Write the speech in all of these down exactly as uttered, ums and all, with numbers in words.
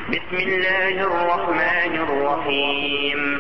بسم الله الرحمن الرحيم.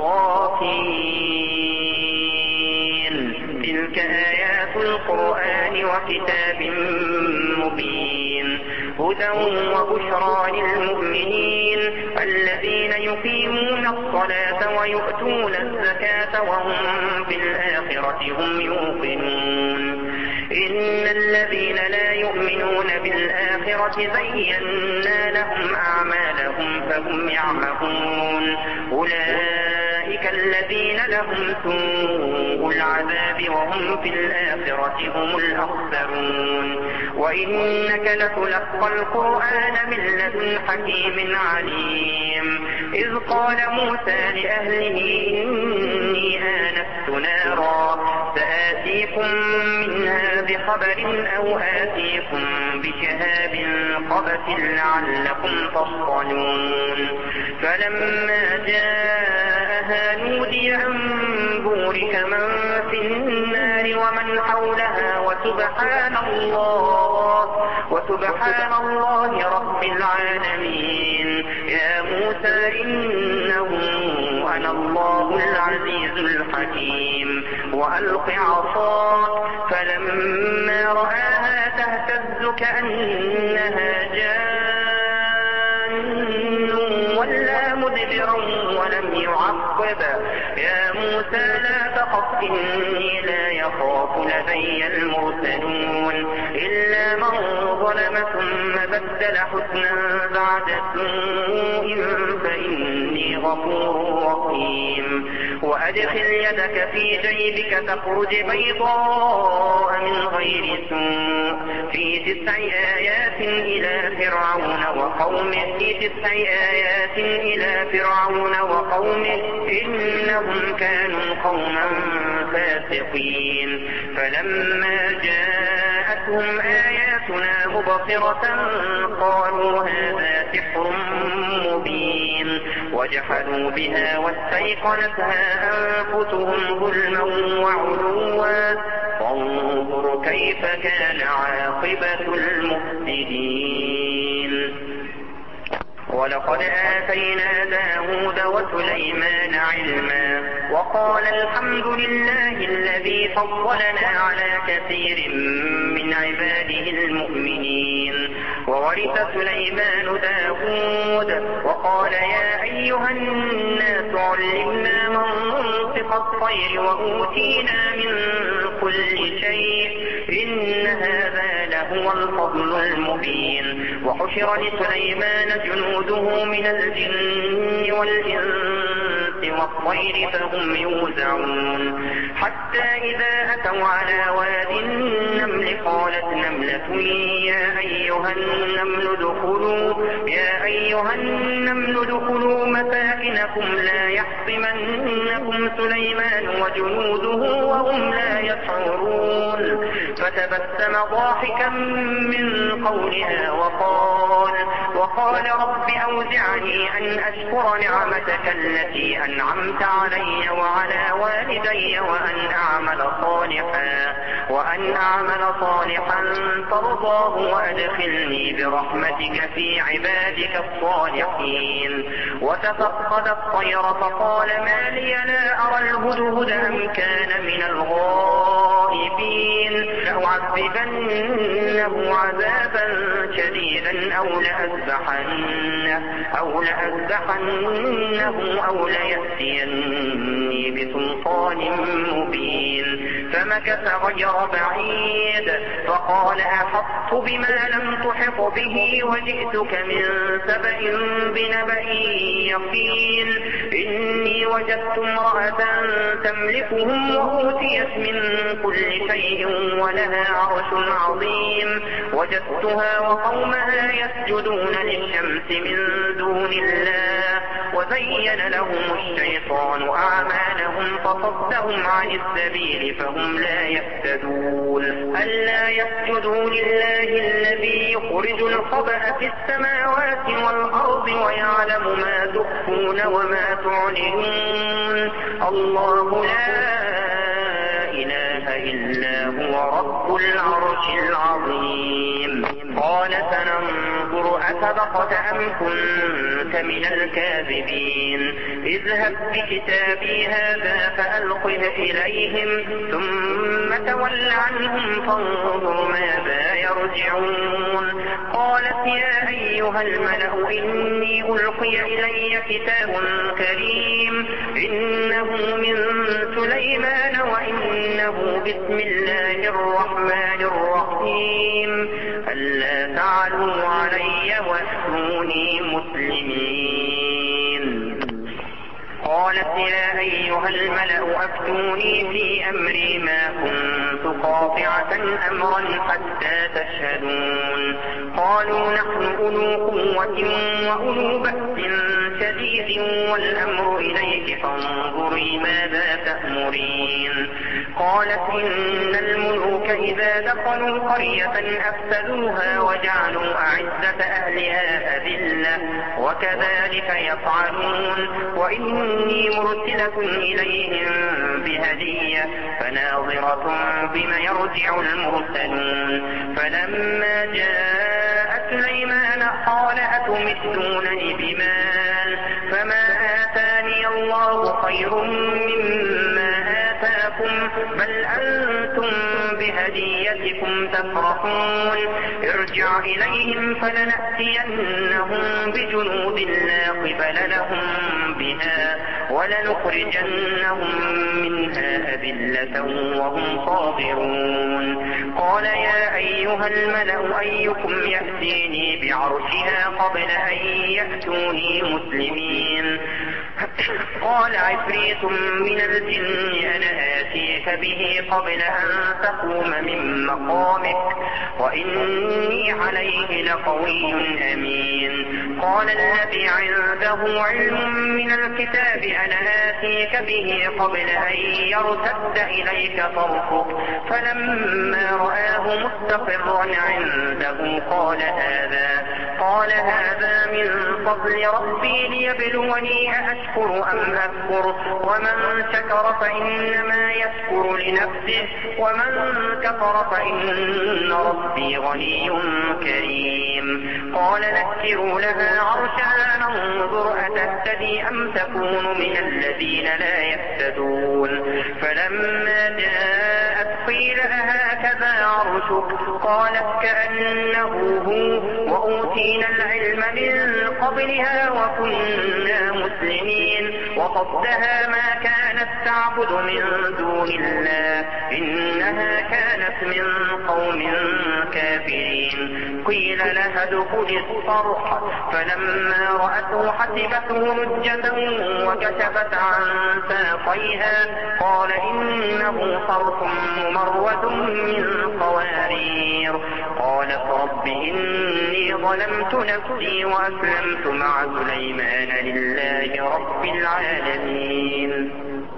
طاسين. تلك آيات القرآن وكتاب مبين. هدى وبشرى للمؤمنين الذين يقيمون الصلاة ويؤتون الزكاة وهم بالآخرة هم يوقنون. إن الذين لا يؤمنون بالآخرة زينا لهم أعمالهم فهم يعمهون. أولئك الذين لهم سوء العذاب وهم في الآخرة هم الأخسرون. وإنك لتلقى القرآن من لدن حكيم عليم. إذ قال موسى لأهله إني آنست نارا سآتيكم منها بخبر أو آتيكم بشهاب قبس لعلكم تصطلون. فلما جاءها نودي أن بورك من في النار ومن حولها وسبحان الله وسبحان الله رب العالمين. يا موسى إنه أنا الله العزيز الحكيم. وألق عصاك فلما رآها تهتز كأنها جان ولا مدبرا ولم يعقب. يا موسى لا تخف إني لا يخاف لدي المرسلون. إلا من ظلم ثم بدل حسنا بعد سوء فإني غفور رحيم. وأدخل يدك في جيبك تخرج بيضاء من غير سوء في تسع آيات إلى فرعون وقومه في تسع آيات إلى فرعون وقومه إنهم كانوا قوما فاسقين. فلما جاءتهم آياتنا مبصرة قالوا هذا سحر مبين وجحدوا بها واستيقنتها أنفسهم ظلما وعلوا. فانظر كيف كان عاقبة المفسدين. ولقد آتينا داود وسليمان علما وقال الحمد لله الذي فضلنا على كثير من عباده المؤمنين. وورث سليمان داود وقال يا أيها الناس علمنا منطق الطير وأوتينا من كل شيء إن هذا لهو الفضل المبين. وحشر لسليمان جنوده من الجن والإنس والطير فهم يوزعون. حتى إذا أتوا على واد النمل قالت نملة يا أيها النمل ادخلوا يا أيها النمل ادخلوا مساكنكم لا يحطمنكم سليمان وجنوده وهم لا يشعرون. فتبسم ضاحكا من قولها وقال وقال رب أوزعني أن أشكر نعمتك التي أنعمت علي وعلى والدي وأن أعمل صالحا وأن أعمل صالحا ترضاه وأدخلني برحمتك في عبادك الصالحين. وتفقد الطير فقال ما لي لا أرى الهدهد أم كان من الغائبين. لأعذبنه عذابا شديدا أو لأذبحنه أو لأذبحنه أو ليأتيني بسلطان مبين. فمكث غير بعيد فقال أحطت بما لم تحط به وجئتك من سبأ بنبأ يقين. إني وجدت امرأة تملكهم وأوتيت من كل شيء ولها عرش عظيم. وجدتها وقومها يسجدون للشمس من دون الله وزين لهم الشيطان أعمالهم فصدهم عن السبيل فهم لا يهتدون. ألا يسجدوا لله الذي يخرج الخبأ في السماوات والأرض ويعلم ما تخفون وما تعلنون. الله لا إله إلا هو رب العرش العظيم. قال سننظر أصدقت أم كنت من الكاذبين اذهب بكتابي هذا فألقه إليهم ثم تول عنهم فانظر ماذا يرجعون. قالت يا أيها الملأ إني ألقي إلي كتاب كريم إنه من سليمان وإنه بسم الله الرحمن الرحيم ألا تعلوا علي وأتوني مسلمين. قالت يا أيها الملأ أفتوني في أمري ما كنت قاطعة أمرا حتى تشهدون. قالوا نحن أولو قوة وأولو بأس شديد والأمر إليك فانظري ماذا تأمرين. قالت إن الملوك إذا دخلوا قرية أفسدوها وجعلوا أعزة أهلها أذلة وكذلك يفعلون. وإني مرسلة إليهم بهدية فناظرة بما يرجع المرسلون. فلما جاء سليمان قال أتمدونني بمال فما آتاني الله خير مما آتاكم بل أنتم بهديتكم تفرحون. ارجع إليهم فلنأتينهم بجنود لا قبل لهم بها ولنخرجنهم منها أذلة وهم صاغرون. قال يا أيها الملأ أيكم يأتيني بعرشها قبل أن يأتوني مسلمين. قال عفريت من الجن أنا آتيك به قبل أن تقوم من مقامك وإني عليه لقوي أمين. قال الذي عنده علم من الكتاب أنا آتيك به قبل أن يرتد إليك طرفك فلما رآه مستقرا عنده قال هذا قال هذا من فضل ربي ليبلوني أأشكر أم أكفر ومن شكر فإنما يشكر لنفسه ومن كفر فإن ربي غني كريم. قال نكروا لها عرشها ننظر أتهتدي أم تكون من الذين لا يهتدون. فلما جاءت قيل أهكذا عرشك قالت كأنه هو وأوتينا العلم من قبلها وكنا مسلمين. وقصدها ما كانت تعبد من دون الله إنها كانت من قوم كافرين. قيل لها ادخل الصرح فلما رأته حسبته لجة وكشفت عن ساقيها قال إنه صرح ممرد من قوارير. قالت رب إني ظلمت نفسي وأسلمت مع سليمان لله رب العالمين.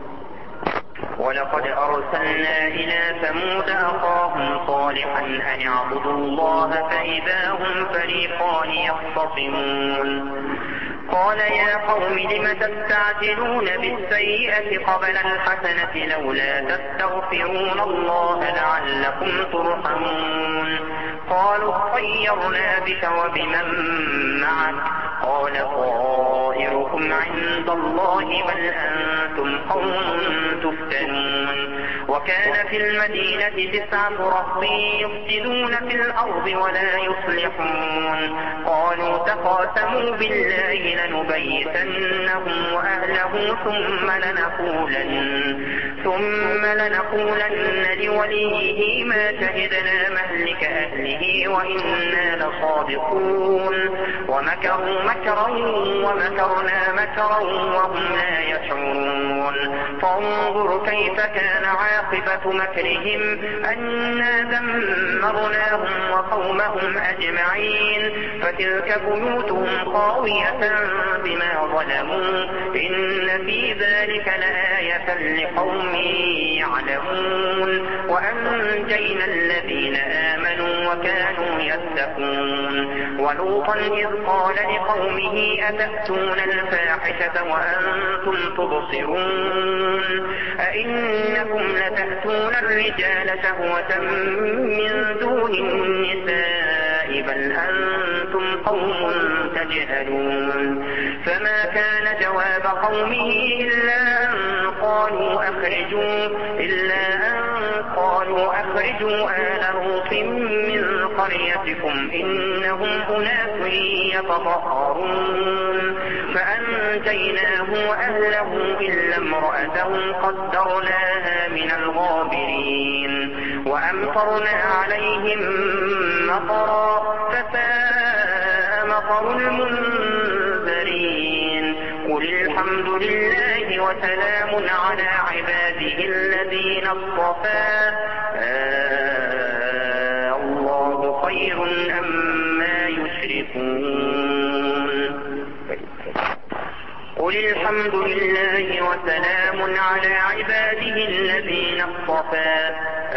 ولقد أرسلنا إلى ثمود أخاهم صالحا أن اعبدوا الله فإذا هم فريقان يختصمون. قال يا قوم لم تستعجلون بالسيئة قبل الحسنة لولا تستغفرون الله لعلكم ترحمون. قالوا اطيرنا بك وبمن معك قال طائركم عند الله بل أنتم قوم تفتنون. وكان في المدينة تسعة رهط يفسدون في الأرض ولا يصلحون. قالوا تقاسموا بالله لنبيتنه وأهله ثم لنقولن ثم لنقولن لوليه ما شهدنا مهلك أهله وإنا لصادقون. ومكروا مكرا ومكرنا مكرا وهم لا يشعرون. فانظر كيف كان عاقبة مكرهم أنا دمرناهم وقومهم أجمعين. فتلك بيوتهم خاوية بما ظلموا إن في ذلك لآية لقوم يعلمون. وأنجينا الذين آمنوا وكانوا يتقون. ولوطا إذ قال لقومه أتأتون الفاحشة وأنتم تبصرون أئنكم لتأتون الرجال شهوة من دون النساء بل أنتم قوم تجهلون فما كان جواب قومه إلا أن قالوا أخرجوا إلا أن قالوا أخرجوا آل لوط من قريتكم إنهم أناس يتطهرون فأنجيناه وأهله إلا امرأته قدرناها من الغابرين وأمطرنا عليهم مطرا فساء مطر المنذرين قل الحمد لله وسلام على عباده الذين اصطفى آه الله خير أما يشركون قل الحمد لله وسلام على عباده الذين اصطفى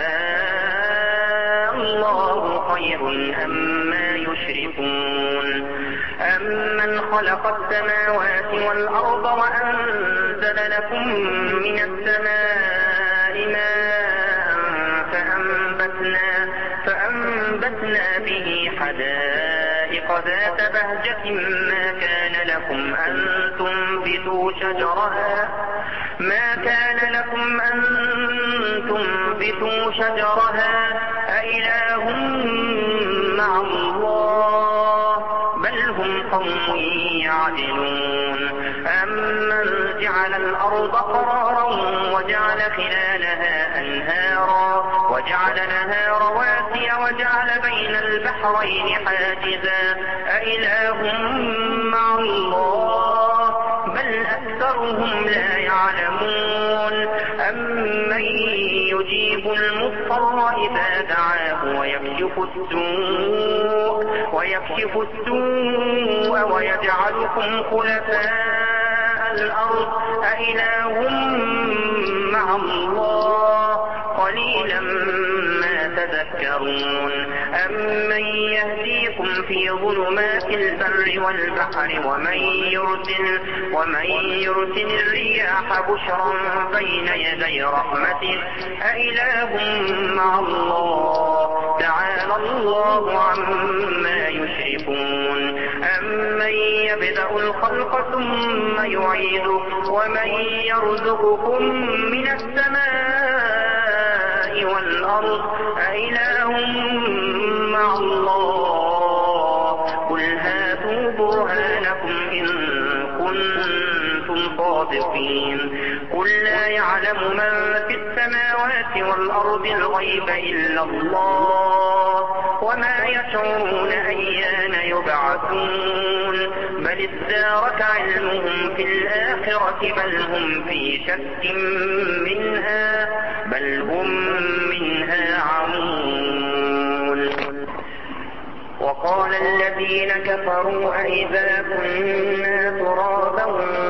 آه الله خير أما يشركون أمن خلق السماوات والأرض وأنزل لكم من السماء ماء فأنبتنا, فأنبتنا به حدائق ذات بهجة ما كان لكم أن تنبتوا شجرها ما كان لكم أن تنبتوا شجرها أإله مع الله بل هم قوم يعدلون أمن جعل الأرض قرارا وجعل خلالها أنهارا وجعل لها رواسي وجعل بين البحرين حاجزا أإله مع الله بل أكثرهم لا يعلمون أمن يجيب المضطر إذا دعاه ويكشف السوء ويكشف السوء ويجعلكم خلفاء الأرض أإله مع الله قليلا ما تذكرون أمن يهديكم في ظلمات البر والبحر ومن يرسل, ومن يرسل الرياح بشرا بين يدي رحمته أإله مع الله تعالى الله عما يشركون أمن يبدأ الخلق ثم يعيده ومن يرزقكم من السماء والأرض أإله مع الله قل هاتوا برهانكم إن كنتم صادقين قل لا يعلم من في السماوات والأرض الغيب إلا الله وما يشعرون أيان يبعثون بل ادارك علمهم في الآخرة بل هم في شك منها بل هم منها عمون وقال الذين كفروا أئذا كنا ترابا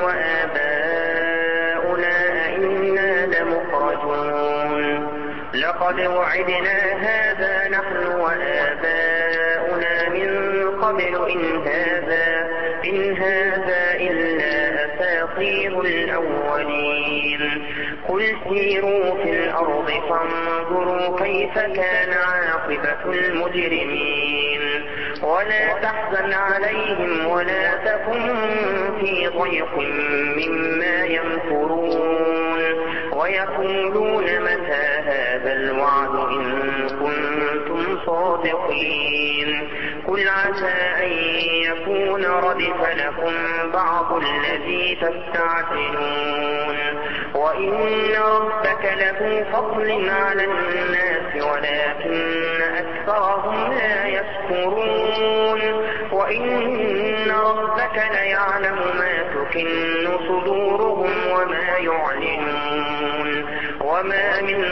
وآباؤنا أئنا لمخرجون لقد وعدنا هذا نحن وآباؤنا من قبل إن هذا, إن هذا إلا أساطير الأولين قل سيروا في الأرض فانظروا كيف كان عاقبة المجرمين ولا تحزن عليهم ولا تكن في ضيق مما يمكرون ويقولون متى هذا الوعد إن كنتم صادقين قل عسى أن يكون ردف لكم بعض الذي تستعجلون وإن ربك له فضل على الناس ولكن أكثرهم لا يشكرون وإن ربك ليعلم ما تكن صدورهم وما يعلنون وما من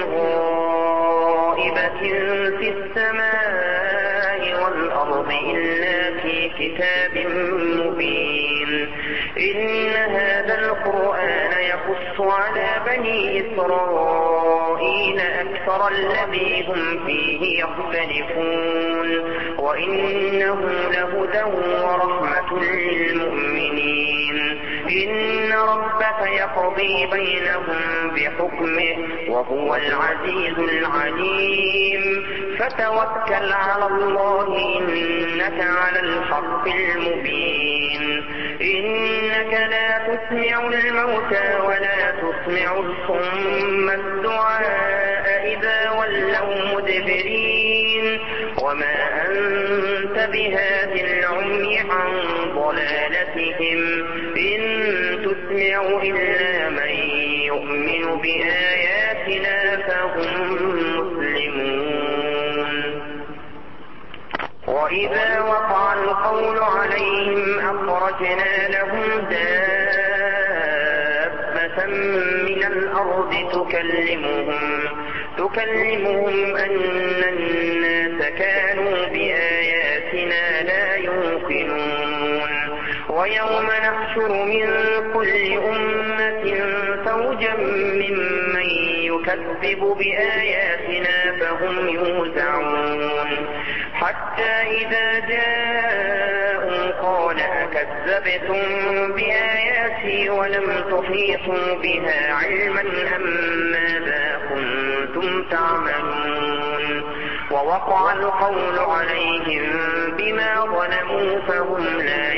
غائبة في السماء والأرض إلا في كتاب مبين إن هذا القرآن يقص على بني إسرائيل أكثر الذي هم فيه يختلفون وإنه لهدى ورحمة للمؤمنين إن رب ربك يقضي بينهم بحكمه وهو العزيز العليم فتوكل على الله إنك على الحق المبين إنك لا تسمع الموتى ولا تسمع الصم الدعاء إذا ولوا مدبرين وما أنت بهاد العمي عن ضلالتهم إن تسمع إلا من يؤمن بآياتنا فهم مسلمون وإذا وقع القول عليهم أخرجنا لهم دابة من الأرض تكلمهم تكلمهم أن الناس كانوا بآياتنا لا يوقنون ويوم نحشر من كل أمة فوجا ممن يكذب بآياتنا فهم يوزعون حتى إذا جاءوا قال أكذبتم بآياتي ولم تحيطوا بها علما أم ماذا كنتم تعملون ووقع القول عليهم بما ظلموا فهم لا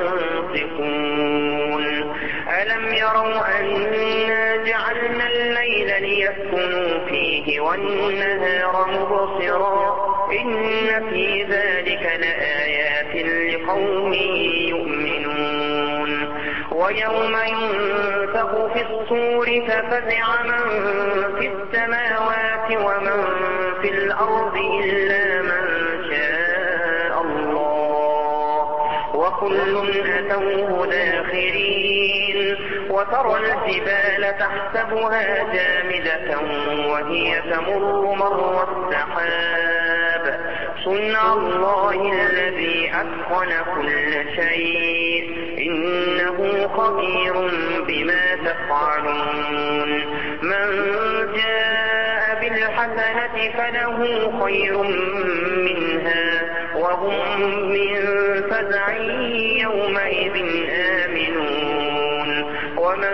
ينطقون ألم يروا أنا جعلنا الليل ليسكنوا فيه والنهار مبصرا إن في ذلك لآيات لقوم يؤمنون ويوم ينفخ في الصور ففزع من في السماوات ومن في الأرض إلا من شاء الله وكل أتوه داخرين وترى الجبال تحسبها جامدة وهي تمر مر السحاب صنع الله الذي أتقن كل شيء إنه خبير بما تفعلون من جاء بالحسنة فله خير منها وهم من فزع يومئذ آمنون ومن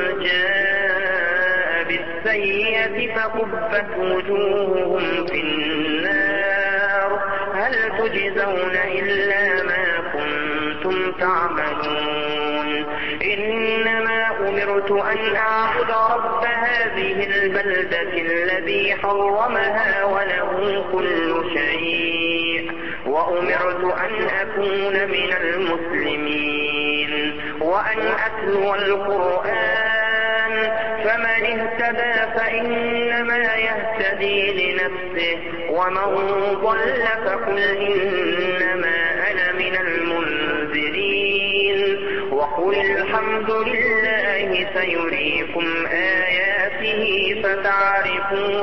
جاء بالسيئة فكبت وجوههم في النار هل تجزون إلا ما كنتم تعملون إنما أمرت أن أعبد رب هذه البلدة الذي حرمها وله كل شيء وأمرت أن أكون من المسلمين وأن أتلو القرآن فمن اهتدى فإنما يهتدي لنفسه ومن ضل فقل إنما أنا من المنذرين وقل الحمد لله سيريكم آياته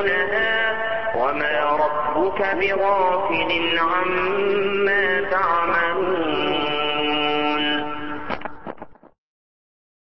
فتعرفونها وما ربك بغافل عما تعملون